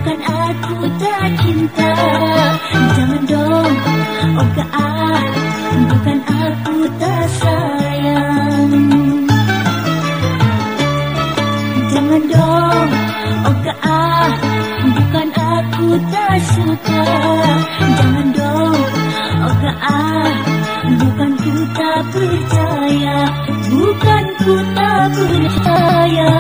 bukan aku tak cinta. Jangan dong, oh gak, bukan aku tak sayang. Jangan dong, oh gak, bukan aku tak suka. Jangan dong, oh gak, bukan ku tak percaya. Bukan ku tak percaya.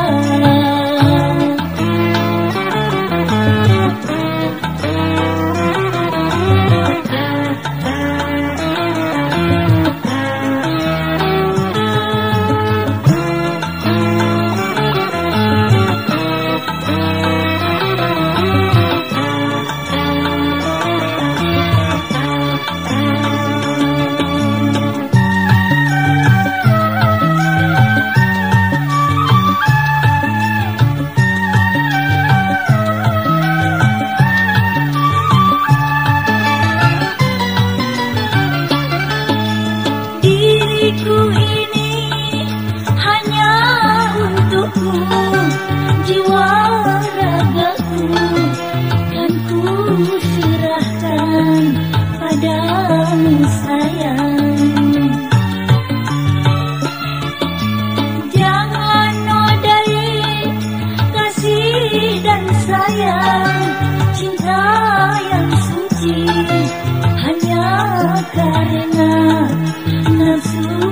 Diriku ini hanya untukmu, jiwa ragaku kan ku serahkan padamu sayang. Jangan nodai kasih dan sayang, cinta yang suci hanya karena nafsu